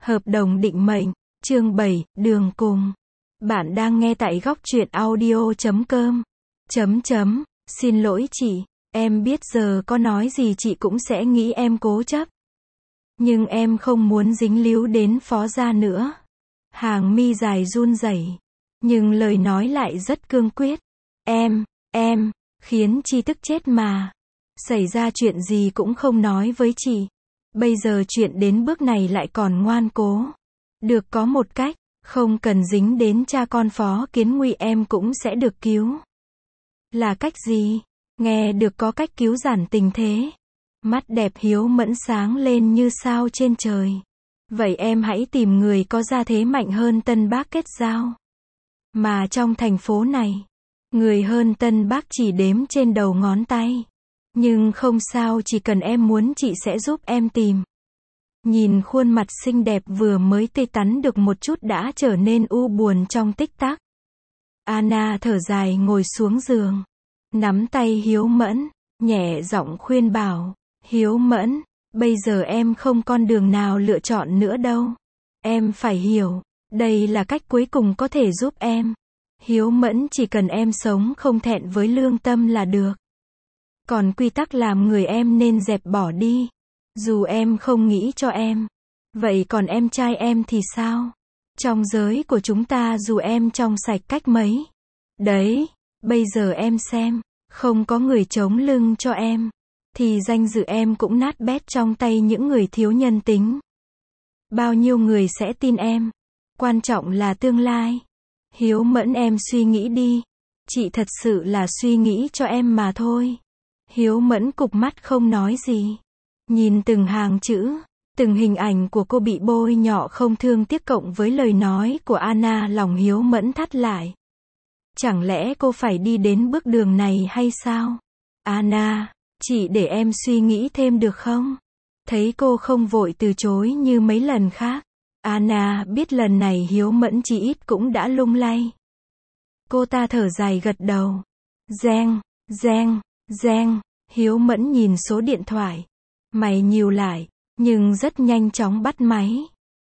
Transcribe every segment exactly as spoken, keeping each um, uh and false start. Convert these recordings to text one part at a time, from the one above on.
Hợp đồng định mệnh, chương bảy, đường cùng. Bạn đang nghe tại góc truyện audio chấm com. Chấm chấm, xin lỗi chị, em biết giờ có nói gì chị cũng sẽ nghĩ em cố chấp. Nhưng em không muốn dính líu đến Phó gia nữa. Hàng mi dài run rẩy, nhưng lời nói lại rất cương quyết. Em, em, khiến chi tức chết mà. Xảy ra chuyện gì cũng không nói với chị. Bây giờ chuyện đến bước này lại còn ngoan cố. Được có một cách, không cần dính đến cha con Phó Kiến Nguy em cũng sẽ được cứu. Là cách gì? Nghe được có cách cứu giản tình thế. Mắt đẹp Hiếu Mẫn sáng lên như sao trên trời. Vậy em hãy tìm người có gia thế mạnh hơn Tân Bác kết giao. Mà trong thành phố này, người hơn Tân Bác chỉ đếm trên đầu ngón tay. Nhưng không sao, chỉ cần em muốn chị sẽ giúp em tìm. Nhìn khuôn mặt xinh đẹp vừa mới tươi tắn được một chút đã trở nên u buồn trong tích tắc. Anna thở dài ngồi xuống giường. Nắm tay Hiếu Mẫn, nhẹ giọng khuyên bảo. Hiếu Mẫn, bây giờ em không con đường nào lựa chọn nữa đâu. Em phải hiểu, đây là cách cuối cùng có thể giúp em. Hiếu Mẫn, chỉ cần em sống không thẹn với lương tâm là được. Còn quy tắc làm người em nên dẹp bỏ đi. Dù em không nghĩ cho em. Vậy còn em trai em thì sao? Trong giới của chúng ta dù em trong sạch cách mấy. Đấy, bây giờ em xem, không có người chống lưng cho em. Thì danh dự em cũng nát bét trong tay những người thiếu nhân tính. Bao nhiêu người sẽ tin em? Quan trọng là tương lai. Hiếu Mẫn, em suy nghĩ đi. Chị thật sự là suy nghĩ cho em mà thôi. Hiếu Mẫn cụp mắt không nói gì. Nhìn từng hàng chữ, từng hình ảnh của cô bị bôi nhọ không thương tiếc cộng với lời nói của Anna, lòng Hiếu Mẫn thắt lại. Chẳng lẽ cô phải đi đến bước đường này hay sao? Anna, chị để em suy nghĩ thêm được không? Thấy cô không vội từ chối như mấy lần khác. Anna biết lần này Hiếu Mẫn chỉ ít cũng đã lung lay. Cô ta thở dài gật đầu. Reng, reng, reng. Hiếu Mẫn nhìn số điện thoại. Mày nhíu lại, nhưng rất nhanh chóng bắt máy.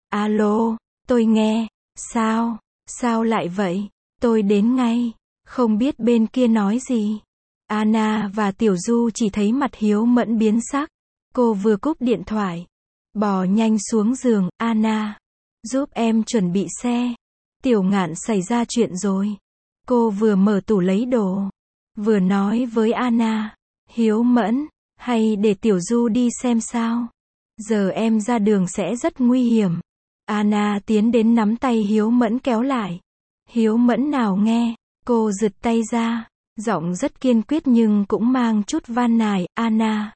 Alo, tôi nghe. Sao? Sao lại vậy? Tôi đến ngay. Không biết bên kia nói gì. Anna và Tiểu Du chỉ thấy mặt Hiếu Mẫn biến sắc. Cô vừa cúp điện thoại, bò nhanh xuống giường. Anna, giúp em chuẩn bị xe. Tiểu Ngạn xảy ra chuyện rồi. Cô vừa mở tủ lấy đồ, vừa nói với Anna. Hiếu Mẫn, hay để Tiểu Du đi xem sao? Giờ em ra đường sẽ rất nguy hiểm. Anna tiến đến nắm tay Hiếu Mẫn kéo lại. Hiếu Mẫn nào nghe, cô giật tay ra, giọng rất kiên quyết nhưng cũng mang chút van nài. Anna,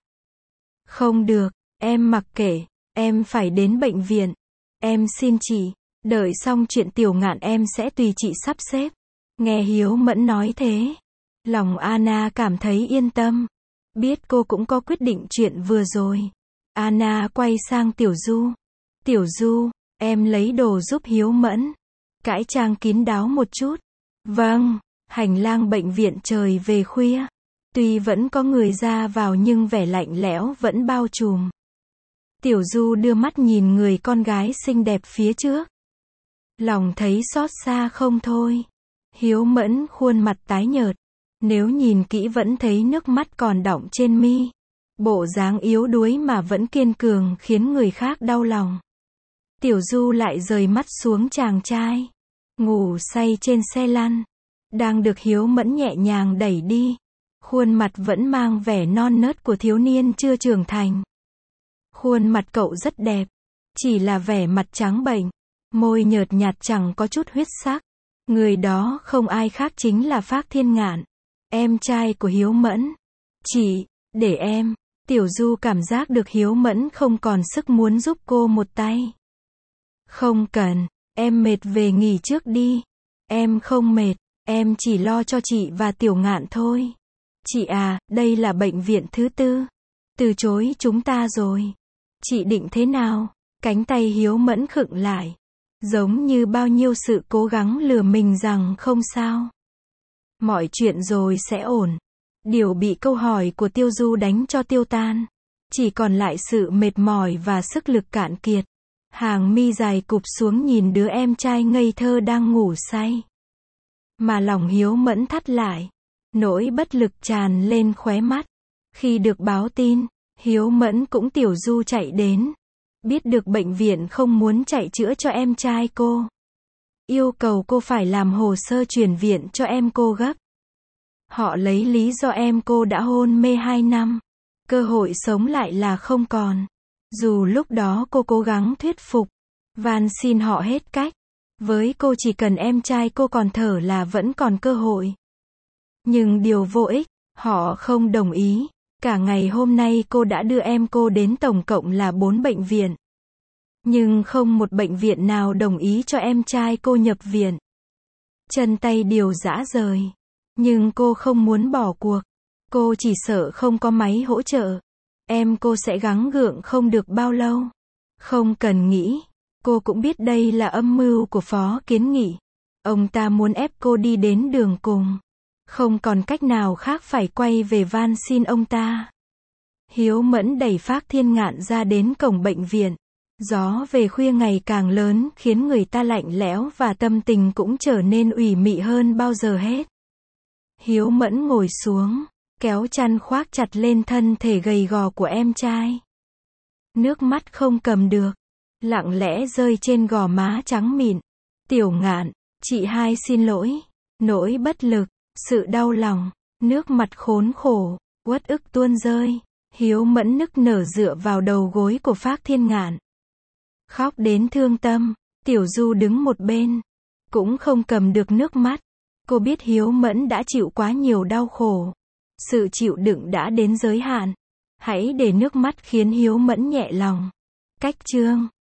không được, em mặc kệ, em phải đến bệnh viện. Em xin chị, đợi xong chuyện Tiểu Ngạn em sẽ tùy chị sắp xếp. Nghe Hiếu Mẫn nói thế, lòng Anna cảm thấy yên tâm. Biết cô cũng có quyết định chuyện vừa rồi. Anna quay sang Tiểu Du. Tiểu Du, em lấy đồ giúp Hiếu Mẫn. Cải trang kín đáo một chút. Vâng, hành lang bệnh viện trời về khuya. Tuy vẫn có người ra vào nhưng vẻ lạnh lẽo vẫn bao trùm. Tiểu Du đưa mắt nhìn người con gái xinh đẹp phía trước. Lòng thấy xót xa không thôi. Hiếu Mẫn khuôn mặt tái nhợt. Nếu nhìn kỹ vẫn thấy nước mắt còn đọng trên mi. Bộ dáng yếu đuối mà vẫn kiên cường khiến người khác đau lòng. Tiểu Du lại rời mắt xuống chàng trai. Ngủ say trên xe lăn. Đang được Hiếu Mẫn nhẹ nhàng đẩy đi. Khuôn mặt vẫn mang vẻ non nớt của thiếu niên chưa trưởng thành. Khuôn mặt cậu rất đẹp. Chỉ là vẻ mặt trắng bệch. Môi nhợt nhạt chẳng có chút huyết sắc. Người đó không ai khác chính là Phác Thiên Ngạn. Em trai của Hiếu Mẫn. Chị, để em. Tiểu Du cảm giác được Hiếu Mẫn không còn sức muốn giúp cô một tay. Không cần, em mệt về nghỉ trước đi. Em không mệt, em chỉ lo cho chị và Tiểu Ngạn thôi. Chị à, đây là bệnh viện thứ tư. Từ chối chúng ta rồi. Chị định thế nào? Cánh tay Hiếu Mẫn khựng lại. Giống như bao nhiêu sự cố gắng lừa mình rằng không sao. Mọi chuyện rồi sẽ ổn. Điều bị câu hỏi của Tiêu Du đánh cho tiêu tan. Chỉ còn lại sự mệt mỏi và sức lực cạn kiệt. Hàng mi dài cụp xuống nhìn đứa em trai ngây thơ đang ngủ say. Mà lòng Hiếu Mẫn thắt lại. Nỗi bất lực tràn lên khóe mắt. Khi được báo tin, Hiếu Mẫn cũng tiểu du chạy đến. Biết được bệnh viện không muốn chạy chữa cho em trai cô. Yêu cầu cô phải làm hồ sơ chuyển viện cho em cô gấp. Họ lấy lý do em cô đã hôn mê hai năm. Cơ hội sống lại là không còn. Dù lúc đó cô cố gắng thuyết phục, van xin họ hết cách. Với cô chỉ cần em trai cô còn thở là vẫn còn cơ hội. Nhưng điều vô ích, họ không đồng ý. Cả ngày hôm nay cô đã đưa em cô đến tổng cộng là bốn bệnh viện. Nhưng không một bệnh viện nào đồng ý cho em trai cô nhập viện. Chân tay đều rã rời. Nhưng cô không muốn bỏ cuộc. Cô chỉ sợ không có máy hỗ trợ. Em cô sẽ gắng gượng không được bao lâu. Không cần nghĩ. Cô cũng biết đây là âm mưu của Phó Kiến Nghị. Ông ta muốn ép cô đi đến đường cùng. Không còn cách nào khác phải quay về van xin ông ta. Hiếu Mẫn đẩy Phác Thiên Ngạn ra đến cổng bệnh viện. Gió về khuya ngày càng lớn khiến người ta lạnh lẽo và tâm tình cũng trở nên ủy mị hơn bao giờ hết. Hiếu Mẫn ngồi xuống, kéo chăn khoác chặt lên thân thể gầy gò của em trai. Nước mắt không cầm được, lặng lẽ rơi trên gò má trắng mịn. Tiểu Ngạn, chị hai xin lỗi. Nỗi bất lực, sự đau lòng, nước mặt khốn khổ, uất ức tuôn rơi. Hiếu Mẫn nức nở dựa vào đầu gối của Phác Thiên Ngạn. Khóc đến thương tâm. Tiểu Du đứng một bên, cũng không cầm được nước mắt. Cô biết Hiếu Mẫn đã chịu quá nhiều đau khổ. Sự chịu đựng đã đến giới hạn. Hãy để nước mắt khiến Hiếu Mẫn nhẹ lòng. Cách chương